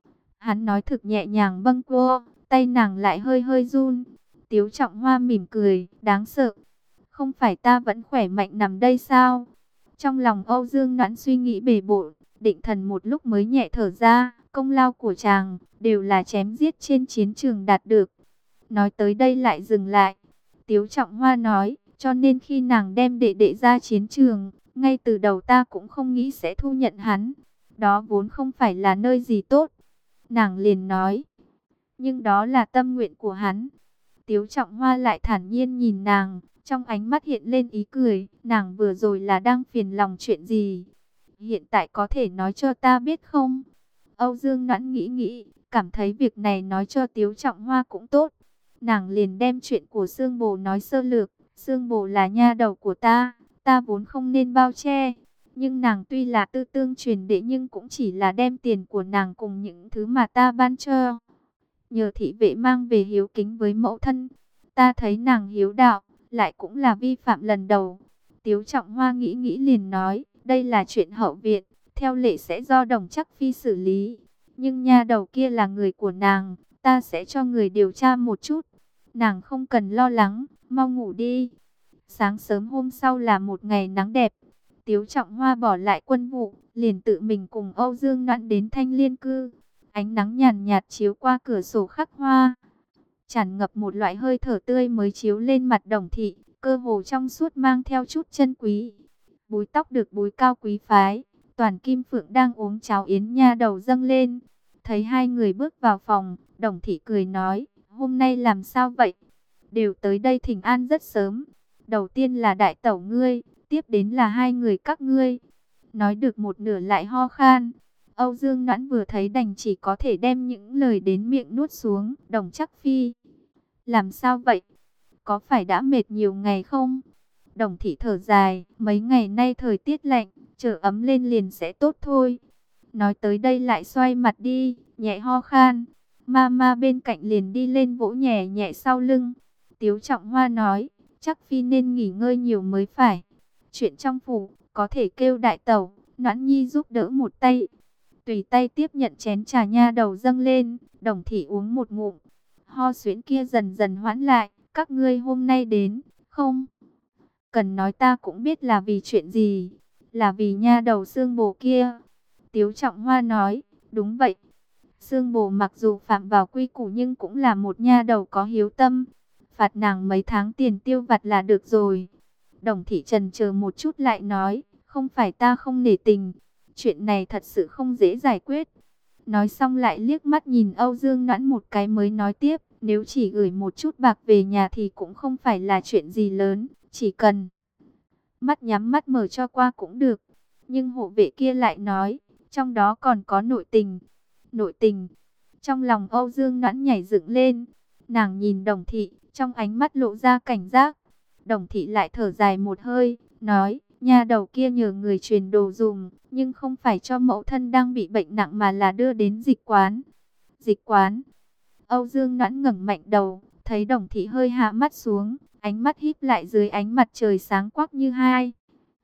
Hắn nói thực nhẹ nhàng bâng quơ, tay nàng lại hơi hơi run. Tiếu Trọng Hoa mỉm cười, đáng sợ. Không phải ta vẫn khỏe mạnh nằm đây sao? Trong lòng Âu Dương Noãn suy nghĩ bề bộn, định thần một lúc mới nhẹ thở ra, công lao của chàng đều là chém giết trên chiến trường đạt được. Nói tới đây lại dừng lại. Tiếu Trọng Hoa nói, cho nên khi nàng đem đệ đệ ra chiến trường, ngay từ đầu ta cũng không nghĩ sẽ thu nhận hắn. Đó vốn không phải là nơi gì tốt. Nàng liền nói, nhưng đó là tâm nguyện của hắn. Tiếu Trọng Hoa lại thản nhiên nhìn nàng, trong ánh mắt hiện lên ý cười. Nàng vừa rồi là đang phiền lòng chuyện gì? Hiện tại có thể nói cho ta biết không? Âu Dương Noãn nghĩ nghĩ, cảm thấy việc này nói cho Tiếu Trọng Hoa cũng tốt. Nàng liền đem chuyện của Sương Bồ nói sơ lược. Sương Bồ là nha đầu của ta, ta vốn không nên bao che. Nhưng nàng tuy là tư tương truyền đệ nhưng cũng chỉ là đem tiền của nàng cùng những thứ mà ta ban cho. Nhờ thị vệ mang về hiếu kính với mẫu thân. Ta thấy nàng hiếu đạo, lại cũng là vi phạm lần đầu. Tiếu Trọng Hoa nghĩ nghĩ liền nói, đây là chuyện hậu viện, theo lệ sẽ do Đồng Chắc Phi xử lý. Nhưng nha đầu kia là người của nàng, ta sẽ cho người điều tra một chút. Nàng không cần lo lắng, mau ngủ đi. Sáng sớm hôm sau là một ngày nắng đẹp. Tiếu Trọng Hoa bỏ lại quân vụ, liền tự mình cùng Âu Dương Noãn đến Thanh Liên Cư. Ánh nắng nhàn nhạt chiếu qua cửa sổ khắc hoa, tràn ngập một loại hơi thở tươi mới chiếu lên mặt Đồng thị, cơ hồ trong suốt mang theo chút chân quý. Búi tóc được búi cao quý phái, Toàn Kim Phượng đang uống cháo yến nha đầu dâng lên. Thấy hai người bước vào phòng, Đồng thị cười nói, hôm nay làm sao vậy? Đều tới đây thỉnh an rất sớm. Đầu tiên là đại tẩu ngươi, tiếp đến là hai người các ngươi. Nói được một nửa lại ho khan. Âu Dương Noãn vừa thấy đành chỉ có thể đem những lời đến miệng nuốt xuống. Đồng Chắc Phi, làm sao vậy? Có phải đã mệt nhiều ngày không? Đồng thị thở dài, mấy ngày nay thời tiết lạnh, chờ ấm lên liền sẽ tốt thôi. Nói tới đây lại xoay mặt đi, nhẹ ho khan. Mama bên cạnh liền đi lên vỗ nhẹ nhẹ sau lưng. Tiếu Trọng Hoa nói, chắc Phi nên nghỉ ngơi nhiều mới phải. Chuyện trong phủ, có thể kêu đại tẩu, Noãn Nhi giúp đỡ một tay. Tùy tay tiếp nhận chén trà nha đầu dâng lên, Đồng thị uống một ngụm. Ho suyễn kia dần dần hoãn lại, các ngươi hôm nay đến, không? Cần nói ta cũng biết là vì chuyện gì, là vì nha đầu Sương Bồ kia. Tiếu Trọng Hoa nói, đúng vậy. Sương Bồ mặc dù phạm vào quy củ nhưng cũng là một nha đầu có hiếu tâm. Phạt nàng mấy tháng tiền tiêu vặt là được rồi. Đồng thị trần chờ một chút lại nói, không phải ta không nể tình. Chuyện này thật sự không dễ giải quyết. Nói xong lại liếc mắt nhìn Âu Dương Noãn một cái mới nói tiếp. Nếu chỉ gửi một chút bạc về nhà thì cũng không phải là chuyện gì lớn. Chỉ cần mắt nhắm mắt mở cho qua cũng được. Nhưng hộ vệ kia lại nói, trong đó còn có nội tình. Nội tình. Trong lòng Âu Dương Noãn nhảy dựng lên. Nàng nhìn Đồng thị, trong ánh mắt lộ ra cảnh giác. Đồng thị lại thở dài một hơi, nói, nhà đầu kia nhờ người truyền đồ dùm, nhưng không phải cho mẫu thân đang bị bệnh nặng mà là đưa đến dịch quán. Dịch quán. Âu Dương Noãn ngẩng mạnh đầu, thấy Đồng thị hơi hạ mắt xuống, ánh mắt híp lại dưới ánh mặt trời sáng quắc như hai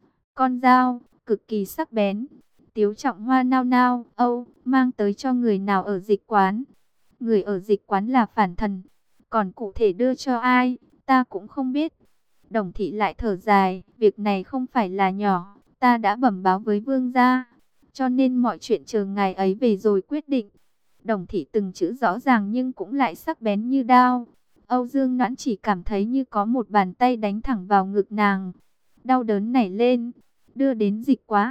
con dao, cực kỳ sắc bén. Tiếu Trọng Hoa nao nao, Âu, mang tới cho người nào ở dịch quán? Người ở dịch quán là phản thần, còn cụ thể đưa cho ai, ta cũng không biết. Đồng thị lại thở dài, việc này không phải là nhỏ, ta đã bẩm báo với vương gia, cho nên mọi chuyện chờ ngài ấy về rồi quyết định. Đồng thị từng chữ rõ ràng nhưng cũng lại sắc bén như đao. Âu Dương Noãn chỉ cảm thấy như có một bàn tay đánh thẳng vào ngực nàng. Đau đớn nảy lên, đưa đến dịch quá.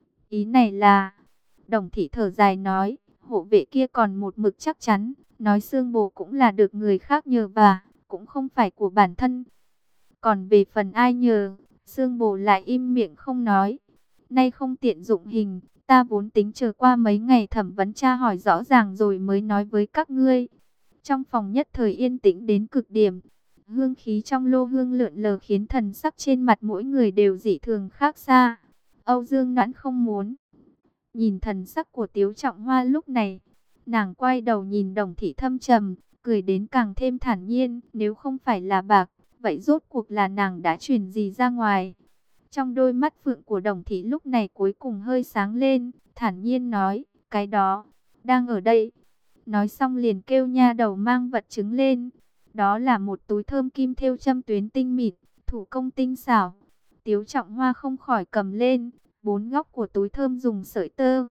Ý này là, Đồng thị thở dài nói, hộ vệ kia còn một mực chắc chắn, nói Sương Bồ cũng là được người khác nhờ và, cũng không phải của bản thân. Còn về phần ai nhờ, Sương Bồ lại im miệng không nói. Nay không tiện dụng hình, ta vốn tính chờ qua mấy ngày thẩm vấn tra hỏi rõ ràng rồi mới nói với các ngươi. Trong phòng nhất thời yên tĩnh đến cực điểm. Hương khí trong lô hương lượn lờ khiến thần sắc trên mặt mỗi người đều dị thường khác xa. Âu Dương Noãn không muốn nhìn thần sắc của Tiếu Trọng Hoa lúc này. Nàng quay đầu nhìn Đồng thị thâm trầm, cười đến càng thêm thản nhiên. Nếu không phải là bạc, vậy rốt cuộc là nàng đã truyền gì ra ngoài? Trong đôi mắt phượng của Đồng thị lúc này cuối cùng hơi sáng lên, thản nhiên nói, cái đó, đang ở đây. Nói xong liền kêu nha đầu mang vật chứng lên. Đó là một túi thơm kim thêu châm tuyến tinh mịn, thủ công tinh xảo. Tiếu Trọng Hoa không khỏi cầm lên, bốn góc của túi thơm dùng sợi tơ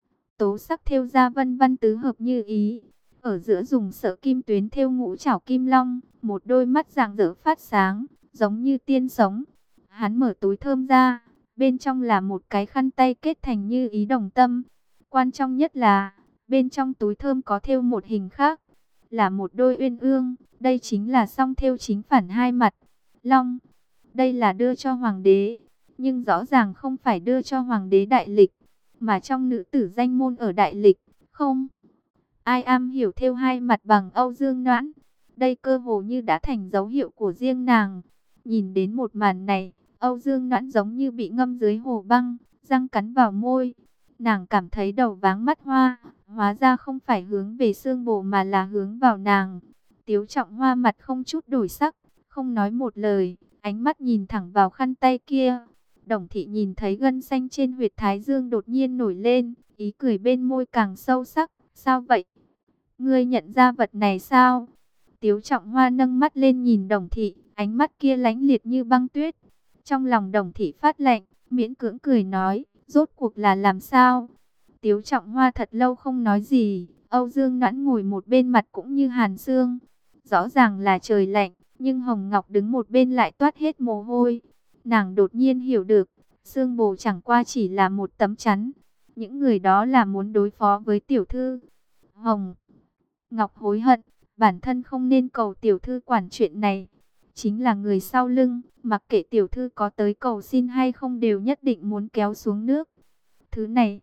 tố sắc thêu ra vân vân tứ hợp như ý. Ở giữa dùng sợi kim tuyến thêu ngũ trảo kim long, một đôi mắt rạng rỡ phát sáng, giống như tiên sống. Hắn mở túi thơm ra, bên trong là một cái khăn tay kết thành như ý đồng tâm. Quan trọng nhất là, bên trong túi thơm có thêu một hình khác, là một đôi uyên ương. Đây chính là song thêu chính phản hai mặt. Long, đây là đưa cho hoàng đế, nhưng rõ ràng không phải đưa cho hoàng đế đại lịch, mà trong nữ tử danh môn ở đại lịch. Không, Ai am hiểu thêu hai mặt bằng Âu Dương Noãn. Đây cơ hồ như đã thành dấu hiệu của riêng nàng. Nhìn đến một màn này, Âu Dương Noãn giống như bị ngâm dưới hồ băng, răng cắn vào môi. Nàng cảm thấy đầu váng mắt hoa, hóa ra không phải hướng về Sương Bồ mà là hướng vào nàng. Tiếu Trọng Hoa mặt không chút đổi sắc, không nói một lời, ánh mắt nhìn thẳng vào khăn tay kia. Đồng Thị nhìn thấy gân xanh trên huyệt thái dương đột nhiên nổi lên, ý cười bên môi càng sâu sắc. Sao vậy? Ngươi nhận ra vật này sao? Tiếu Trọng Hoa nâng mắt lên nhìn Đồng Thị, ánh mắt kia lánh liệt như băng tuyết. Trong lòng Đồng Thị phát lạnh, miễn cưỡng cười nói, rốt cuộc là làm sao? Tiếu Trọng Hoa thật lâu không nói gì, Âu Dương Noãn ngồi một bên mặt cũng như hàn xương. Rõ ràng là trời lạnh, nhưng Hồng Ngọc đứng một bên lại toát hết mồ hôi. Nàng đột nhiên hiểu được, Sương Bồ chẳng qua chỉ là một tấm chắn. Những người đó là muốn đối phó với tiểu thư. Hồng Ngọc hối hận, bản thân không nên cầu tiểu thư quản chuyện này. Chính là người sau lưng, mặc kệ tiểu thư có tới cầu xin hay không đều nhất định muốn kéo xuống nước. Thứ này,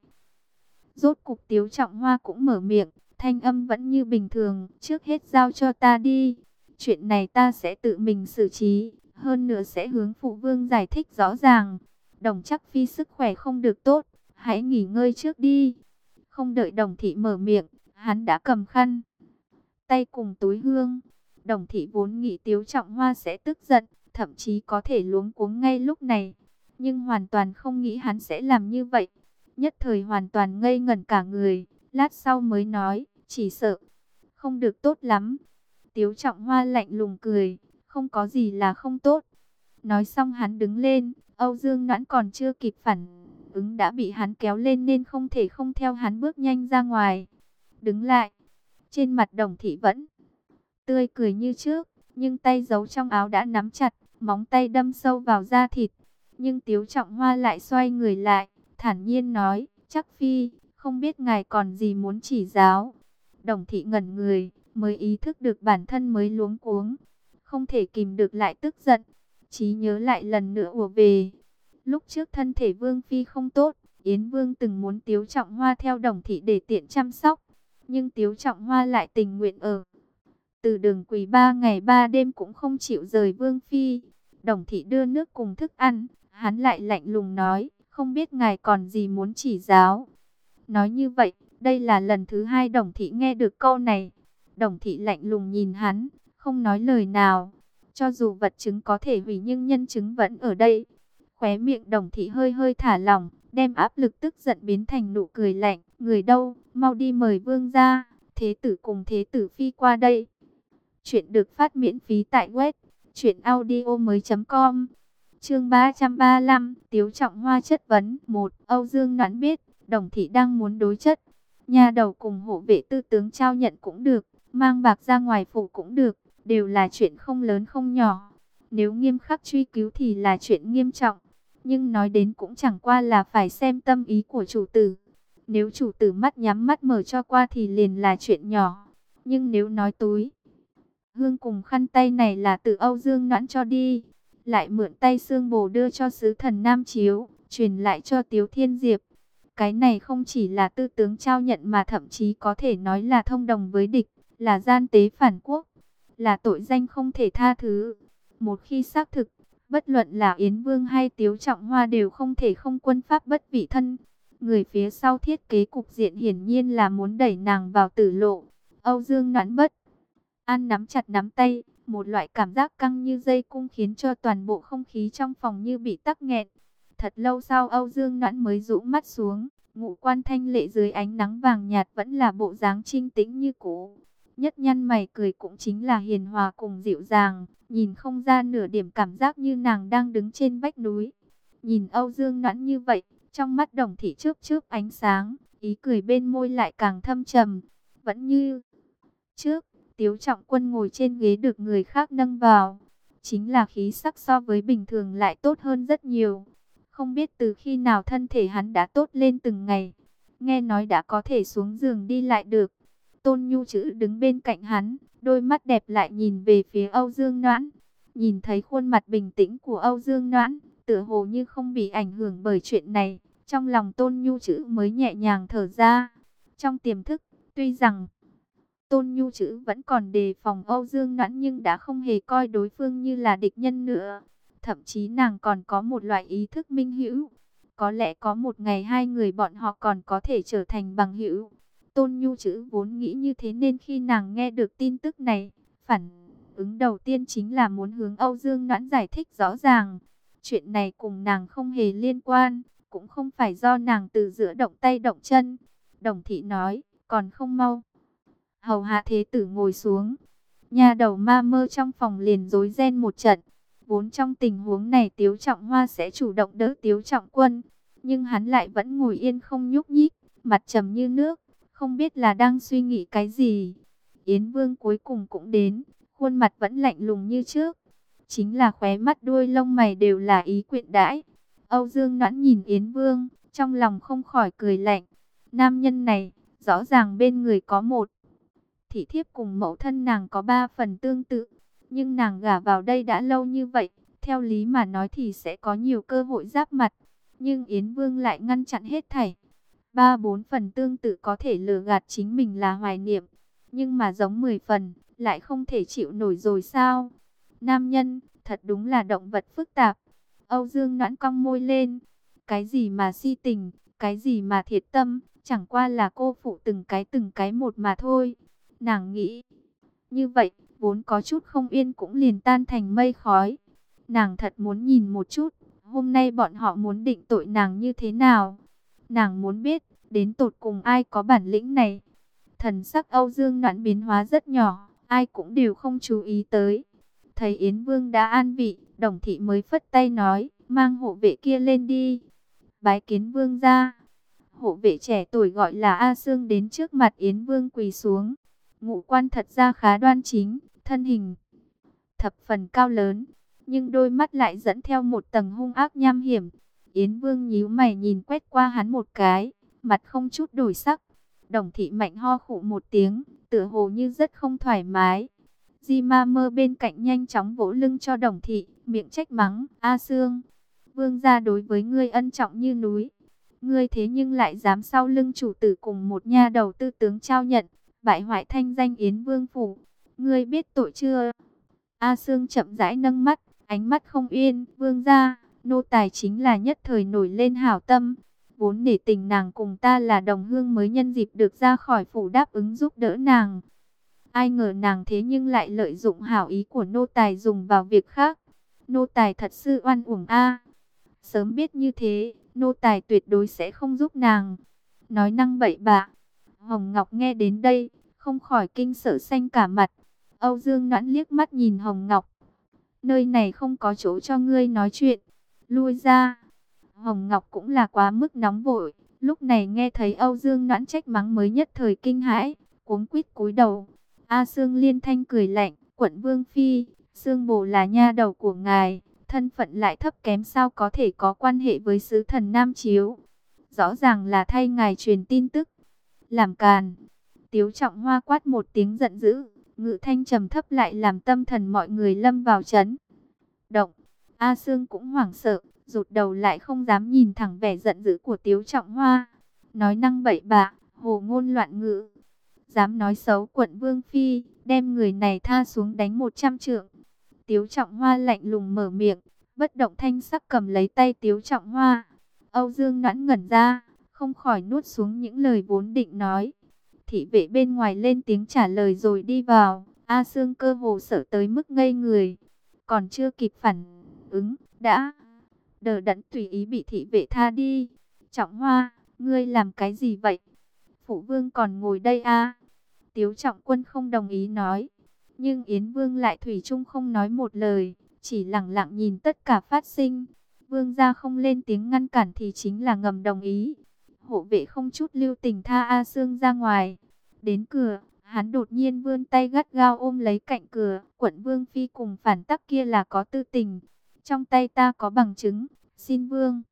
rốt cục Tiếu Trọng Hoa cũng mở miệng, thanh âm vẫn như bình thường, trước hết giao cho ta đi. Chuyện này ta sẽ tự mình xử trí, hơn nữa sẽ hướng phụ vương giải thích rõ ràng. Đồng Chắc Phi sức khỏe không được tốt, hãy nghỉ ngơi trước đi. Không đợi Đồng Thị mở miệng, hắn đã cầm khăn tay cùng túi hương. Đồng Thị vốn nghĩ Tiếu Trọng Hoa sẽ tức giận, thậm chí có thể luống cuống ngay lúc này, nhưng hoàn toàn không nghĩ hắn sẽ làm như vậy. Nhất thời hoàn toàn ngây ngẩn cả người, lát sau mới nói, chỉ sợ không được tốt lắm. Tiếu Trọng Hoa lạnh lùng cười, không có gì là không tốt. Nói xong hắn đứng lên, Âu Dương Noãn còn chưa kịp phản ứng đã bị hắn kéo lên nên không thể không theo hắn bước nhanh ra ngoài. Đứng lại, trên mặt Đồng Thị vẫn tươi cười như trước, nhưng tay giấu trong áo đã nắm chặt, móng tay đâm sâu vào da thịt. Nhưng Tiếu Trọng Hoa lại xoay người lại, thản nhiên nói, Chắc Phi, không biết ngài còn gì muốn chỉ giáo. Đồng Thị ngẩn người, mới ý thức được bản thân mới luống cuống, không thể kìm được lại tức giận. Trí nhớ lại lần nữa ùa về. Lúc trước thân thể Vương Phi không tốt, Yến Vương từng muốn Tiếu Trọng Hoa theo Đồng Thị để tiện chăm sóc, nhưng Tiếu Trọng Hoa lại tình nguyện ở từ đường quỳ ba ngày ba đêm cũng không chịu rời Vương Phi. Đồng Thị đưa nước cùng thức ăn, hắn lại lạnh lùng nói, không biết ngài còn gì muốn chỉ giáo. Nói như vậy, đây là lần thứ hai Đồng Thị nghe được câu này. Đồng Thị lạnh lùng nhìn hắn, không nói lời nào. Cho dù vật chứng có thể hủy nhưng nhân chứng vẫn ở đây. Khóe miệng Đồng Thị hơi hơi thả lỏng, đem áp lực tức giận biến thành nụ cười lạnh. Người đâu, mau đi mời vương ra, thế tử cùng thế tử phi qua đây. Chuyện được phát miễn phí tại web truyện audio mới chấm com. Chương ba trăm ba mươi lăm, Tiếu Trọng Hoa chất vấn. Một, Âu Dương Noãn biết Đồng Thị đang muốn đối chất. Nhà đầu cùng hộ vệ tư tướng trao nhận cũng được, mang bạc ra ngoài phủ cũng được, đều là chuyện không lớn không nhỏ. Nếu nghiêm khắc truy cứu thì là chuyện nghiêm trọng, nhưng nói đến cũng chẳng qua là phải xem tâm ý của chủ tử. Nếu chủ tử mắt nhắm mắt mở cho qua thì liền là chuyện nhỏ, nhưng nếu nói túi hương cùng khăn tay này là từ Âu Dương Noãn cho đi, lại mượn tay Sương Bồ đưa cho sứ thần Nam Chiếu, truyền lại cho Tiếu Thiên Diệp, cái này không chỉ là tư tướng trao nhận mà thậm chí có thể nói là thông đồng với địch, là gian tế phản quốc, là tội danh không thể tha thứ. Một khi xác thực, bất luận là Yến Vương hay Tiếu Trọng Hoa đều không thể không quân pháp bất vị thân. Người phía sau thiết kế cục diện hiển nhiên là muốn đẩy nàng vào tử lộ. Âu Dương Noãn bất an nắm chặt nắm tay, một loại cảm giác căng như dây cung khiến cho toàn bộ không khí trong phòng như bị tắc nghẹn. Thật lâu sau Âu Dương Noãn mới rũ mắt xuống, ngũ quan thanh lệ dưới ánh nắng vàng nhạt vẫn là bộ dáng trinh tĩnh như cũ. Nhất nhăn mày cười cũng chính là hiền hòa cùng dịu dàng, nhìn không ra nửa điểm cảm giác như nàng đang đứng trên vách núi. Nhìn Âu Dương Noãn như vậy, trong mắt Đồng Thị chớp chớp ánh sáng, ý cười bên môi lại càng thâm trầm. Vẫn như trước, Tiếu Trọng Quân ngồi trên ghế được người khác nâng vào, chính là khí sắc so với bình thường lại tốt hơn rất nhiều. Không biết từ khi nào thân thể hắn đã tốt lên từng ngày, nghe nói đã có thể xuống giường đi lại được. Tôn Nhu Chữ đứng bên cạnh hắn, đôi mắt đẹp lại nhìn về phía Âu Dương Noãn. Nhìn thấy khuôn mặt bình tĩnh của Âu Dương Noãn, tựa hồ như không bị ảnh hưởng bởi chuyện này, trong lòng Tôn Nhu Chữ mới nhẹ nhàng thở ra. Trong tiềm thức, tuy rằng Tôn Nhu Chữ vẫn còn đề phòng Âu Dương Noãn nhưng đã không hề coi đối phương như là địch nhân nữa. Thậm chí nàng còn có một loại ý thức minh hữu. Có lẽ có một ngày hai người bọn họ còn có thể trở thành bằng hữu. Tôn Nhu Chữ vốn nghĩ như thế nên khi nàng nghe được tin tức này, phản ứng đầu tiên chính là muốn hướng Âu Dương Noãn giải thích rõ ràng. Chuyện này cùng nàng không hề liên quan, cũng không phải do nàng từ giữa động tay động chân. Đồng thị nói, còn không mau hầu hạ thế tử ngồi xuống. Nha đầu ma mơ trong phòng liền rối ren một trận. Vốn trong tình huống này Tiếu Trọng Hoa sẽ chủ động đỡ Tiếu Trọng Quân, nhưng hắn lại vẫn ngồi yên không nhúc nhích, mặt trầm như nước, không biết là đang suy nghĩ cái gì. Yến Vương cuối cùng cũng đến, khuôn mặt vẫn lạnh lùng như trước, chính là khóe mắt đuôi lông mày đều là ý quyện đãi. Âu Dương Noãn nhìn Yến Vương, trong lòng không khỏi cười lạnh. Nam nhân này, rõ ràng bên người có một thị thiếp cùng mẫu thân nàng có ba phần tương tự, nhưng nàng gả vào đây đã lâu như vậy, theo lý mà nói thì sẽ có nhiều cơ hội giáp mặt, nhưng Yến Vương lại ngăn chặn hết thảy. Ba bốn phần tương tự có thể lừa gạt chính mình là hoài niệm, nhưng mà giống mười phần, lại không thể chịu nổi rồi sao? Nam nhân, thật đúng là động vật phức tạp. Âu Dương Noãn cong môi lên, cái gì mà si tình, cái gì mà thiệt tâm, chẳng qua là cô phụ từng cái từng cái một mà thôi. Nàng nghĩ như vậy, vốn có chút không yên cũng liền tan thành mây khói. Nàng thật muốn nhìn một chút, hôm nay bọn họ muốn định tội nàng như thế nào. Nàng muốn biết, đến tột cùng ai có bản lĩnh này. Thần sắc Âu Dương Noãn biến hóa rất nhỏ, ai cũng đều không chú ý tới. Thấy Yến Vương đã an vị, Đồng thị mới phất tay nói, mang hộ vệ kia lên đi. Bái kiến Vương ra. Hộ vệ trẻ tuổi gọi là A Sương đến trước mặt Yến Vương quỳ xuống. Ngũ quan thật ra khá đoan chính, thân hình thập phần cao lớn, nhưng đôi mắt lại dẫn theo một tầng hung ác nham hiểm. Yến Vương nhíu mày nhìn quét qua hắn một cái, mặt không chút đổi sắc. Đồng thị mạnh ho khụ một tiếng, tựa hồ như rất không thoải mái. Di Ma Mơ bên cạnh nhanh chóng vỗ lưng cho Đồng thị, miệng trách mắng, A Sương, Vương gia đối với ngươi ân trọng như núi. Ngươi thế nhưng lại dám sau lưng chủ tử cùng một nha đầu tư tướng trao nhận, bại hoại thanh danh Yến Vương phủ. Ngươi biết tội chưa? A Sương chậm rãi nâng mắt, ánh mắt không yên. Vương gia, nô tài chính là nhất thời nổi lên hảo tâm, vốn nể tình nàng cùng ta là đồng hương mới nhân dịp được ra khỏi phủ đáp ứng giúp đỡ nàng. Ai ngờ nàng thế nhưng lại lợi dụng hảo ý của nô tài dùng vào việc khác. Nô tài thật sự oan uổng a. Sớm biết như thế, nô tài tuyệt đối sẽ không giúp nàng. Nói năng bậy bạ. Hồng Ngọc nghe đến đây, không khỏi kinh sợ xanh cả mặt. Âu Dương Noãn liếc mắt nhìn Hồng Ngọc. Nơi này không có chỗ cho ngươi nói chuyện. Lui ra. Hồng Ngọc cũng là quá mức nóng vội. Lúc này nghe thấy Âu Dương Noãn trách mắng mới nhất thời kinh hãi, cuống quýt cúi đầu. A Sương liên thanh cười lạnh. Quận Vương Phi, Sương Bồ là nha đầu của ngài, thân phận lại thấp kém sao có thể có quan hệ với sứ thần Nam Chiếu. Rõ ràng là thay ngài truyền tin tức. Làm càn. Tiếu Trọng Hoa quát một tiếng giận dữ, ngự thanh trầm thấp lại làm tâm thần mọi người lâm vào chấn động. A Sương cũng hoảng sợ, rụt đầu lại không dám nhìn thẳng vẻ giận dữ của Tiếu Trọng Hoa. Nói năng bậy bạ, hồ ngôn loạn ngữ, dám nói xấu quận Vương Phi, đem người này tha xuống đánh một trăm trượng. Tiếu Trọng Hoa lạnh lùng mở miệng, bất động thanh sắc cầm lấy tay Tiếu Trọng Hoa. Âu Dương Noãn ngẩn ra, không khỏi nuốt xuống những lời vốn định nói. Thị vệ bên ngoài lên tiếng trả lời rồi đi vào. A Sương cơ hồ sợ tới mức ngây người, còn chưa kịp phản ứng, đã đờ đẫn tùy ý bị thị vệ tha đi. Trọng Hoa, ngươi làm cái gì vậy? Phụ vương còn ngồi đây à? Tiếu Trọng Quân không đồng ý nói, nhưng Yến Vương lại thủy chung không nói một lời, chỉ lặng lặng nhìn tất cả phát sinh. Vương gia không lên tiếng ngăn cản thì chính là ngầm đồng ý. Hộ vệ không chút lưu tình tha A Sương ra ngoài. Đến cửa, hắn đột nhiên vươn tay gắt gao ôm lấy cạnh cửa. Quận Vương Phi cùng phản tắc kia là có tư tình. Trong tay ta có bằng chứng, xin Vương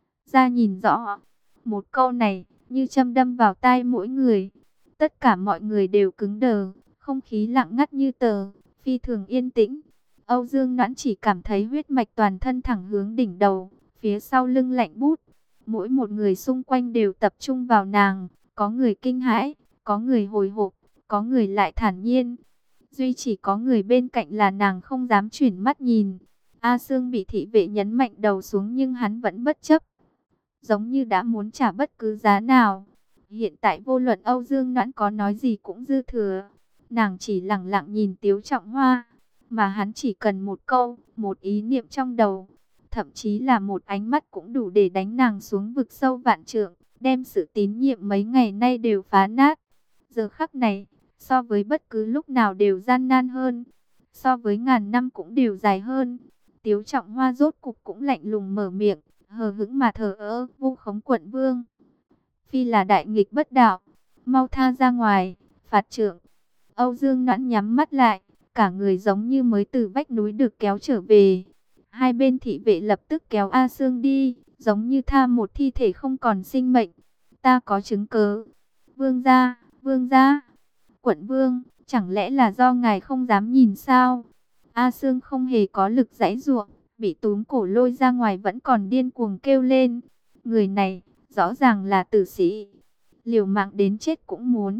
ra nhìn rõ. Một câu này như châm đâm vào tai mỗi người. Tất cả mọi người đều cứng đờ, không khí lặng ngắt như tờ, phi thường yên tĩnh. Âu Dương Noãn chỉ cảm thấy huyết mạch toàn thân thẳng hướng đỉnh đầu, phía sau lưng lạnh bút. Mỗi một người xung quanh đều tập trung vào nàng, có người kinh hãi, có người hồi hộp, có người lại thản nhiên. Duy chỉ có người bên cạnh là nàng không dám chuyển mắt nhìn. A Sương bị thị vệ nhấn mạnh đầu xuống nhưng hắn vẫn bất chấp, giống như đã muốn trả bất cứ giá nào. Hiện tại vô luận Âu Dương Noãn có nói gì cũng dư thừa. Nàng chỉ lặng lặng nhìn Tiếu Trọng Hoa, mà hắn chỉ cần một câu, một ý niệm trong đầu, thậm chí là một ánh mắt cũng đủ để đánh nàng xuống vực sâu vạn trượng, đem sự tín nhiệm mấy ngày nay đều phá nát. Giờ khắc này, so với bất cứ lúc nào đều gian nan hơn, so với ngàn năm cũng đều dài hơn. Tiếu Trọng Hoa rốt cục cũng lạnh lùng mở miệng, hờ hững mà thờ ơ, vu khống quận vương. Phi là đại nghịch bất đạo, mau tha ra ngoài, phạt trưởng. Âu Dương Noãn nhắm mắt lại, cả người giống như mới từ vách núi được kéo trở về. Hai bên thị vệ lập tức kéo A Sương đi, giống như tha một thi thể không còn sinh mệnh. Ta có chứng cớ. Vương gia, vương gia. Quận vương, chẳng lẽ là do ngài không dám nhìn sao? A Sương không hề có lực giãy giụa, bị túm cổ lôi ra ngoài vẫn còn điên cuồng kêu lên. Người này, rõ ràng là tử sĩ, liều mạng đến chết cũng muốn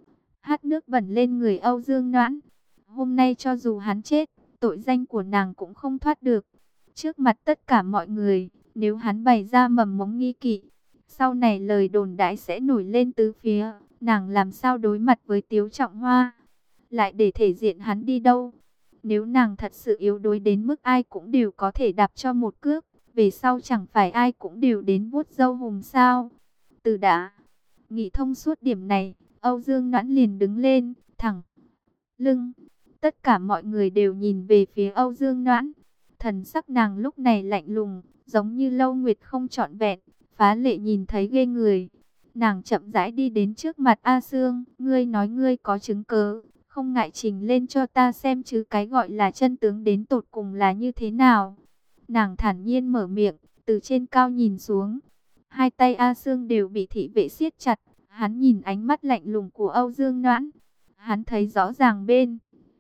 hát nước bẩn lên người Âu Dương Noãn. Hôm nay cho dù hắn chết, tội danh của nàng cũng không thoát được. Trước mặt tất cả mọi người, nếu hắn bày ra mầm mống nghi kỵ, sau này lời đồn đãi sẽ nổi lên tứ phía. Nàng làm sao đối mặt với Tiếu Trọng Hoa, lại để thể diện hắn đi đâu? Nếu nàng thật sự yếu đuối đến mức ai cũng đều có thể đạp cho một cước, về sau chẳng phải ai cũng đều đến vuốt râu hùm sao? Từ đã nghĩ thông suốt điểm này, Âu Dương Noãn liền đứng lên, thẳng lưng. Tất cả mọi người đều nhìn về phía Âu Dương Noãn. Thần sắc nàng lúc này lạnh lùng, giống như lâu nguyệt không trọn vẹn, phá lệ nhìn thấy ghê người. Nàng chậm rãi đi đến trước mặt A Sương, ngươi nói ngươi có chứng cớ, không ngại trình lên cho ta xem chứ, cái gọi là chân tướng đến tột cùng là như thế nào. Nàng thản nhiên mở miệng, từ trên cao nhìn xuống. Hai tay A Sương đều bị thị vệ siết chặt. Hắn nhìn ánh mắt lạnh lùng của Âu Dương Noãn. Hắn thấy rõ ràng bên